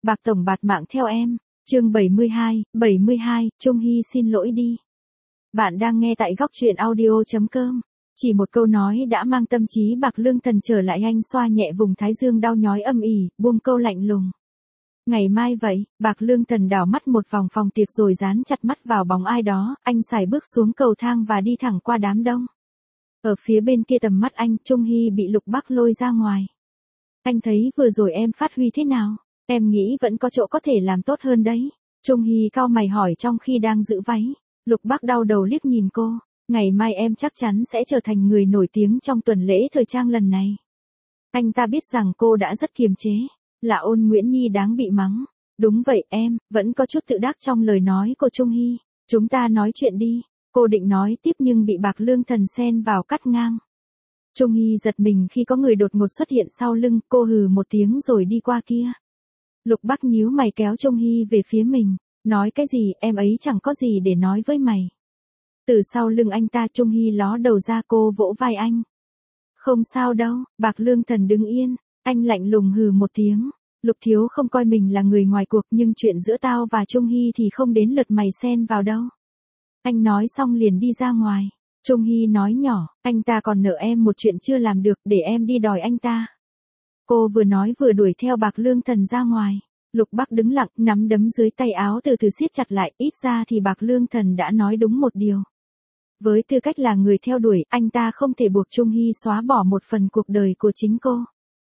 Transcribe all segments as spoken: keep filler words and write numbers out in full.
Bạc tổng bạt mạng theo em. Chương bảy mươi hai, bảy mươi hai, Trung Hy xin lỗi đi. Bạn đang nghe tại góc truyện audio chấm com. Chỉ một câu nói đã mang tâm trí Bạc Lương Thần trở lại. Anh xoa nhẹ vùng thái dương đau nhói âm ỉ, buông câu lạnh lùng. Ngày mai vậy. Bạc Lương Thần đảo mắt một vòng phòng tiệc rồi dán chặt mắt vào bóng ai đó. Anh sải bước xuống cầu thang và đi thẳng qua đám đông. Ở phía bên kia tầm mắt anh, Trung Hy bị Lục Bắc lôi ra ngoài. Anh thấy vừa rồi em phát huy thế nào? Em nghĩ vẫn có chỗ có thể làm tốt hơn đấy. Trung Hy cau mày hỏi trong khi đang giữ váy. Lục Bắc đau đầu liếc nhìn cô. Ngày mai em chắc chắn sẽ trở thành người nổi tiếng trong tuần lễ thời trang lần này. Anh ta biết rằng cô đã rất kiềm chế. Là Ôn Nguyễn Nhi đáng bị mắng. Đúng vậy em, vẫn có chút tự đắc trong lời nói của Trung Hy. Chúng ta nói chuyện đi. Cô định nói tiếp nhưng bị Bạc Lương Thần xen vào cắt ngang. Trung Hy giật mình khi có người đột ngột xuất hiện sau lưng. Cô hừ một tiếng rồi đi qua kia. Lục Bắc nhíu mày kéo Trung Hy về phía mình. Nói cái gì, em ấy chẳng có gì để nói với mày. Từ sau lưng anh ta, Trung Hy ló đầu ra. Cô vỗ vai anh. Không sao đâu. Bạc Lương Thần đứng yên. Anh lạnh lùng hừ một tiếng. Lục thiếu không coi mình là người ngoài cuộc, nhưng chuyện giữa tao và Trung Hy thì không đến lượt mày xen vào đâu. Anh nói xong liền đi ra ngoài. Trung Hy nói nhỏ, anh ta còn nợ em một chuyện chưa làm được, để em đi đòi anh ta. Cô vừa nói vừa đuổi theo Bạc Lương Thần ra ngoài. Lục Bắc đứng lặng, nắm đấm dưới tay áo từ từ siết chặt lại. Ít ra thì Bạc Lương Thần đã nói đúng một điều. Với tư cách là người theo đuổi, anh ta không thể buộc Trung Hy xóa bỏ một phần cuộc đời của chính cô.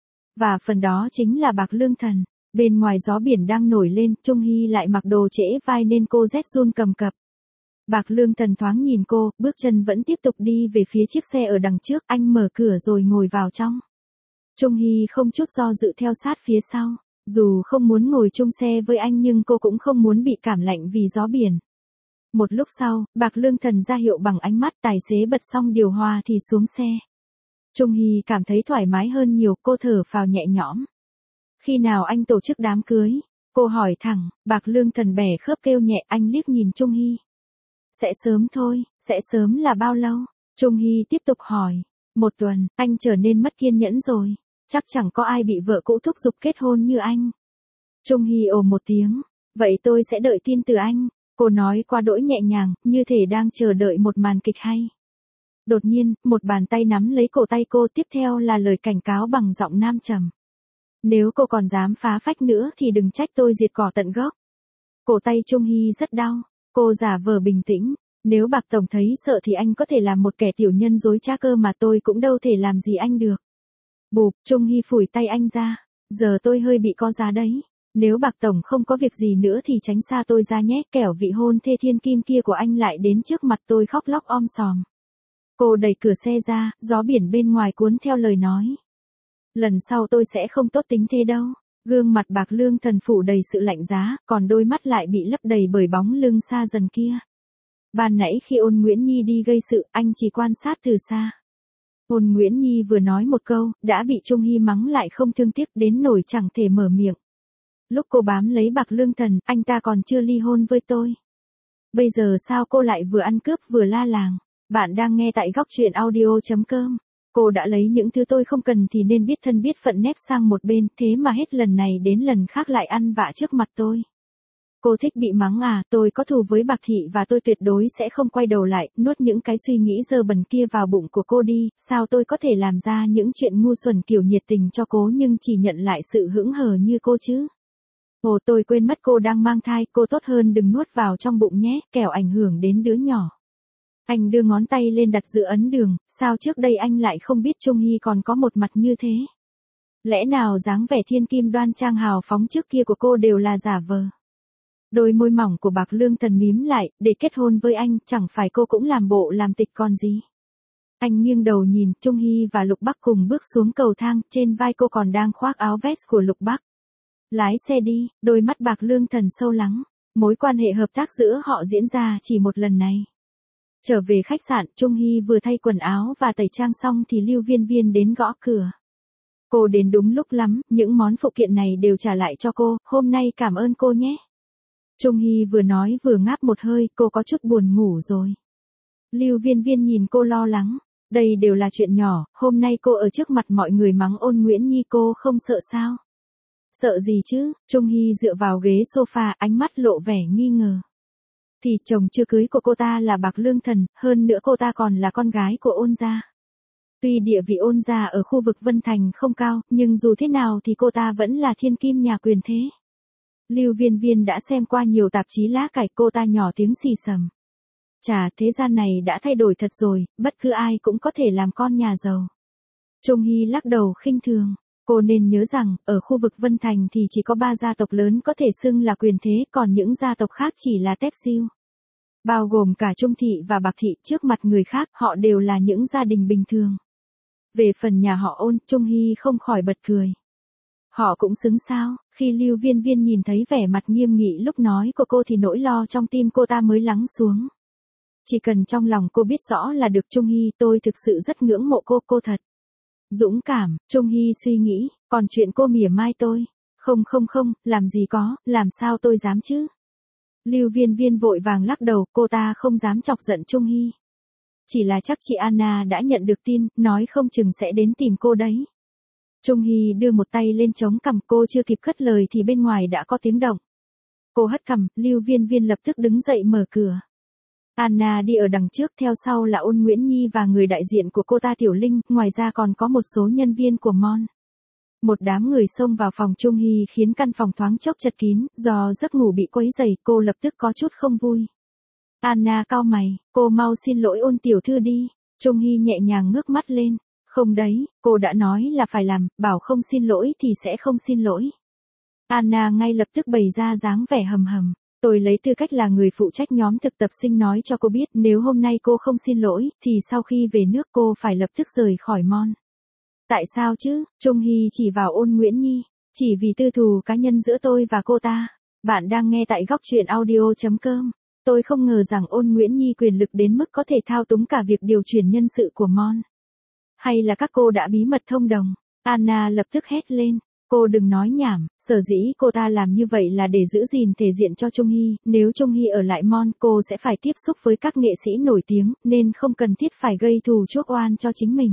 Và phần đó chính là Bạc Lương Thần. Bên ngoài gió biển đang nổi lên, Trung Hy lại mặc đồ trễ vai nên cô rét run cầm cập. Bạc Lương Thần thoáng nhìn cô, bước chân vẫn tiếp tục đi về phía chiếc xe ở đằng trước. Anh mở cửa rồi ngồi vào trong. Trung Hy không chút do dự theo sát phía sau. Dù không muốn ngồi chung xe với anh nhưng cô cũng không muốn bị cảm lạnh vì gió biển. Một lúc sau, Bạc Lương Thần ra hiệu bằng ánh mắt. Tài xế bật xong điều hòa thì xuống xe. Trung Hy cảm thấy thoải mái hơn nhiều. Cô thở phào nhẹ nhõm. Khi nào anh tổ chức đám cưới? Cô hỏi thẳng. Bạc Lương Thần bẻ khớp kêu nhẹ. Anh liếc nhìn Trung Hy. Sẽ sớm thôi. Sẽ sớm là bao lâu? Trung Hy tiếp tục hỏi. Một tuần. Anh trở nên mất kiên nhẫn rồi. Chắc chẳng có ai bị vợ cũ thúc giục kết hôn như anh. Trung Hy ồ một tiếng. Vậy tôi sẽ đợi tin từ anh. Cô nói qua đỗi nhẹ nhàng, như thể đang chờ đợi một màn kịch hay. Đột nhiên, một bàn tay nắm lấy cổ tay cô. Tiếp theo là lời cảnh cáo bằng giọng nam trầm. Nếu cô còn dám phá phách nữa thì đừng trách tôi diệt cỏ tận gốc. Cổ tay Trung Hy rất đau. Cô giả vờ bình tĩnh. Nếu Bạc tổng thấy sợ thì anh có thể làm một kẻ tiểu nhân dối trá cơ mà tôi cũng đâu thể làm gì anh được. Bụp, Trung Hy phủi tay anh ra. Giờ tôi hơi bị co giá đấy. Nếu Bạc tổng không có việc gì nữa thì tránh xa tôi ra nhé. Kẻo vị hôn thê thiên kim kia của anh lại đến trước mặt tôi khóc lóc om sòm. Cô đẩy cửa xe ra, gió biển bên ngoài cuốn theo lời nói. Lần sau tôi sẽ không tốt tính thế đâu. Gương mặt Bạc Lương Thần phủ đầy sự lạnh giá, còn đôi mắt lại bị lấp đầy bởi bóng lưng xa dần kia. Ban nãy khi Ôn Nguyễn Nhi đi gây sự, anh chỉ quan sát từ xa. Ôn Nguyễn Nhi vừa nói một câu, đã bị Trung Hy mắng lại không thương tiếc đến nỗi chẳng thể mở miệng. Lúc cô bám lấy Bạc Lương Thần, anh ta còn chưa ly hôn với tôi. Bây giờ sao cô lại vừa ăn cướp vừa la làng? Bạn đang nghe tại góc truyện audio chấm com. Cô đã lấy những thứ tôi không cần thì nên biết thân biết phận nép sang một bên, thế mà hết lần này đến lần khác lại ăn vạ trước mặt tôi. Cô thích bị mắng à? Tôi có thù với Bạc thị và tôi tuyệt đối sẽ không quay đầu lại. Nuốt những cái suy nghĩ dơ bẩn kia vào bụng của cô đi. Sao tôi có thể làm ra những chuyện ngu xuẩn kiểu nhiệt tình cho cô nhưng chỉ nhận lại sự hững hờ như cô chứ? Ồ, tôi quên mất cô đang mang thai. Cô tốt hơn đừng nuốt vào trong bụng nhé, kẻo ảnh hưởng đến đứa nhỏ. Anh đưa ngón tay lên đặt giữa ấn đường. Sao trước đây anh lại không biết Trung Hy còn có một mặt như thế? Lẽ nào dáng vẻ thiên kim đoan trang hào phóng trước kia của cô đều là giả vờ? Đôi môi mỏng của Bạc Lương Thần mím lại. Để kết hôn với anh, chẳng phải cô cũng làm bộ làm tịch còn gì? Anh nghiêng đầu nhìn. Trung Hy và Lục Bắc cùng bước xuống cầu thang. Trên vai cô còn đang khoác áo vest của Lục Bắc. Lái xe đi. Đôi mắt Bạc Lương Thần sâu lắng. Mối quan hệ hợp tác giữa họ diễn ra chỉ một lần này. Trở về khách sạn, Trung Hy vừa thay quần áo và tẩy trang xong thì Lưu Viên Viên đến gõ cửa. Cô đến đúng lúc lắm, những món phụ kiện này đều trả lại cho cô. Hôm nay cảm ơn cô nhé. Trung Hy vừa nói vừa ngáp một hơi. Cô có chút buồn ngủ rồi. Lưu Viên Viên nhìn cô lo lắng. Đây đều là chuyện nhỏ. Hôm nay cô ở trước mặt mọi người mắng Ôn Nguyễn Nhi, cô không sợ sao? Sợ gì chứ, Trung Hy dựa vào ghế sofa, ánh mắt lộ vẻ nghi ngờ. Thì chồng chưa cưới của cô ta là Bạc Lương Thần, hơn nữa cô ta còn là con gái của Ôn gia. Tuy địa vị Ôn gia ở khu vực Vân Thành không cao, nhưng dù thế nào thì cô ta vẫn là thiên kim nhà quyền thế. Lưu Viên Viên đã xem qua nhiều tạp chí lá cải, cô ta nhỏ tiếng xì xầm. Chà, thế gian này đã thay đổi thật rồi, bất cứ ai cũng có thể làm con nhà giàu. Trung Hy lắc đầu khinh thường. Cô nên nhớ rằng, ở khu vực Vân Thành thì chỉ có ba gia tộc lớn có thể xưng là quyền thế, còn những gia tộc khác chỉ là tép xiu. Bao gồm cả Trung Thị và Bạc Thị, trước mặt người khác, họ đều là những gia đình bình thường. Về phần nhà họ Ôn, Trung Hy không khỏi bật cười. Họ cũng xứng sao, khi Lưu Viên Viên nhìn thấy vẻ mặt nghiêm nghị lúc nói của cô thì nỗi lo trong tim cô ta mới lắng xuống. Chỉ cần trong lòng cô biết rõ là được. Trung Hy, tôi thực sự rất ngưỡng mộ cô, cô thật dũng cảm. Trung Hy suy nghĩ, còn chuyện cô mỉa mai tôi, không không không, làm gì có, làm sao tôi dám chứ. Lưu Viên Viên vội vàng lắc đầu, cô ta không dám chọc giận Trung Hy. Chỉ là chắc chị Anna đã nhận được tin, nói không chừng sẽ đến tìm cô đấy. Trung Hy đưa một tay lên chống cằm, cô chưa kịp cất lời thì bên ngoài đã có tiếng động. Cô hất cằm, Lưu Viên Viên lập tức đứng dậy mở cửa. Anna đi ở đằng trước, theo sau là Ôn Nguyễn Nhi và người đại diện của cô ta Tiểu Linh, ngoài ra còn có một số nhân viên của Mon. Một đám người xông vào phòng Trung Hy khiến căn phòng thoáng chốc chật kín, do giấc ngủ bị quấy rầy, cô lập tức có chút không vui. Anna cau mày, cô mau xin lỗi Ôn tiểu thư đi. Trung Hy nhẹ nhàng ngước mắt lên. Không đấy, cô đã nói là phải làm, bảo không xin lỗi thì sẽ không xin lỗi. Anna ngay lập tức bày ra dáng vẻ hầm hầm. Tôi lấy tư cách là người phụ trách nhóm thực tập sinh nói cho cô biết, nếu hôm nay cô không xin lỗi, thì sau khi về nước cô phải lập tức rời khỏi Mon. Tại sao chứ? Trung Hy chỉ vào Ôn Nguyễn Nhi. Chỉ vì tư thù cá nhân giữa tôi và cô ta. Bạn đang nghe tại góc truyện audio chấm com. Tôi không ngờ rằng Ôn Nguyễn Nhi quyền lực đến mức có thể thao túng cả việc điều chuyển nhân sự của Mon. Hay là các cô đã bí mật thông đồng? Anna lập tức hét lên. Cô đừng nói nhảm, sở dĩ cô ta làm như vậy là để giữ gìn thể diện cho Trung Hy, nếu Trung Hy ở lại Mon cô sẽ phải tiếp xúc với các nghệ sĩ nổi tiếng, nên không cần thiết phải gây thù chuốc oan cho chính mình.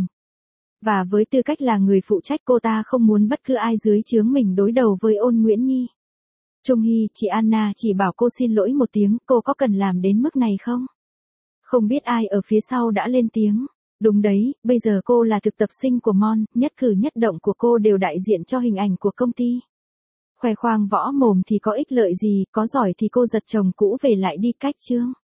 Và với tư cách là người phụ trách, cô ta không muốn bất cứ ai dưới trướng mình đối đầu với Ôn Nguyễn Nhi. Trung Hy, chị Anna chỉ bảo cô xin lỗi một tiếng, cô có cần làm đến mức này không? Không biết ai ở phía sau đã lên tiếng. Đúng đấy, bây giờ cô là thực tập sinh của Mon, nhất cử nhất động của cô đều đại diện cho hình ảnh của công ty. Khoe khoang võ mồm thì có ích lợi gì, có giỏi thì cô giật chồng cũ về lại đi, cách chương.